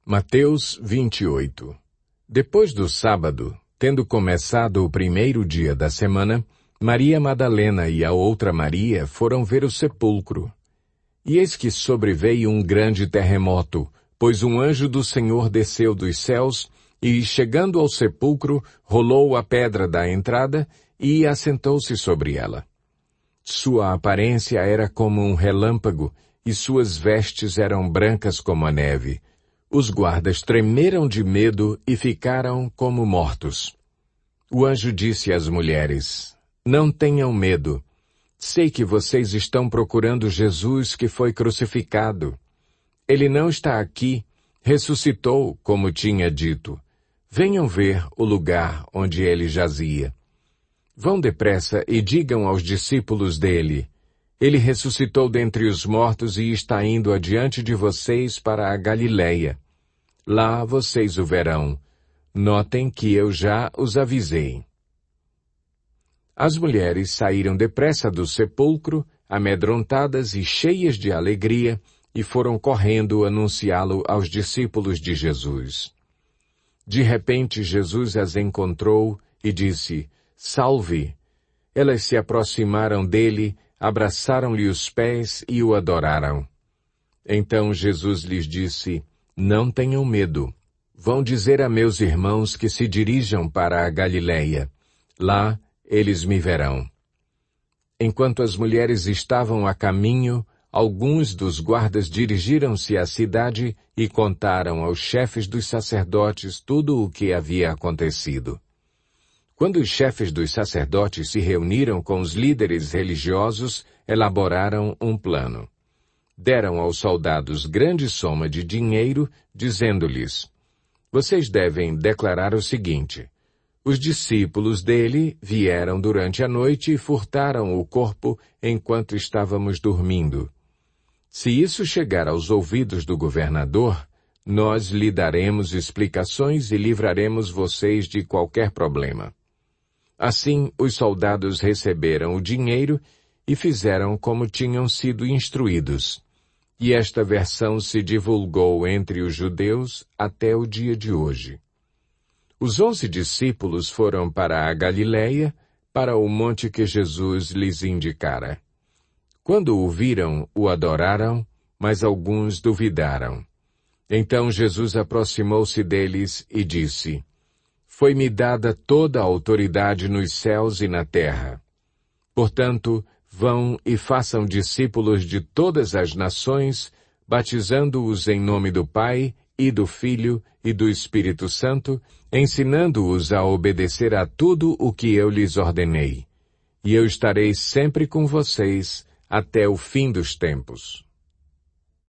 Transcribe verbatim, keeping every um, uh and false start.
Mateus vinte e oito. Depois do sábado, tendo começado o primeiro dia da semana, Maria Madalena e a outra Maria foram ver o sepulcro. E eis que sobreveio um grande terremoto, pois um anjo do Senhor desceu dos céus e, chegando ao sepulcro, rolou a pedra da entrada e assentou-se sobre ela. Sua aparência era como um relâmpago e suas vestes eram brancas como a neve. Os guardas tremeram de medo e ficaram como mortos. O anjo disse às mulheres: "Não tenham medo. Sei que vocês estão procurando Jesus que foi crucificado. Ele não está aqui, ressuscitou, como tinha dito. Venham ver o lugar onde ele jazia. Vão depressa e digam aos discípulos dele: ele ressuscitou dentre os mortos e está indo adiante de vocês para a Galileia. Lá vocês o verão. Notem que eu já os avisei." As mulheres saíram depressa do sepulcro, amedrontadas e cheias de alegria, e foram correndo anunciá-lo aos discípulos de Jesus. De repente Jesus as encontrou e disse: "Salve!" Elas se aproximaram dele, abraçaram-lhe os pés e o adoraram. Então Jesus lhes disse: "Não tenham medo. Vão dizer a meus irmãos que se dirijam para a Galileia. Lá eles me verão." Enquanto as mulheres estavam a caminho, alguns dos guardas dirigiram-se à cidade e contaram aos chefes dos sacerdotes tudo o que havia acontecido. Quando os chefes dos sacerdotes se reuniram com os líderes religiosos, elaboraram um plano. Deram aos soldados grande soma de dinheiro, dizendo-lhes: "Vocês devem declarar o seguinte: os discípulos dele vieram durante a noite e furtaram o corpo enquanto estávamos dormindo. Se isso chegar aos ouvidos do governador, nós lhe daremos explicações e livraremos vocês de qualquer problema." Assim, os soldados receberam o dinheiro e fizeram como tinham sido instruídos. E esta versão se divulgou entre os judeus até o dia de hoje. Os onze discípulos foram para a Galileia, para o monte que Jesus lhes indicara. Quando o viram, o adoraram, mas alguns duvidaram. Então Jesus aproximou-se deles e disse: "Foi-me dada toda a autoridade nos céus e na terra. Portanto, vão e façam discípulos de todas as nações, batizando-os em nome do Pai, e do Filho, e do Espírito Santo, ensinando-os a obedecer a tudo o que eu lhes ordenei. E eu estarei sempre com vocês até o fim dos tempos."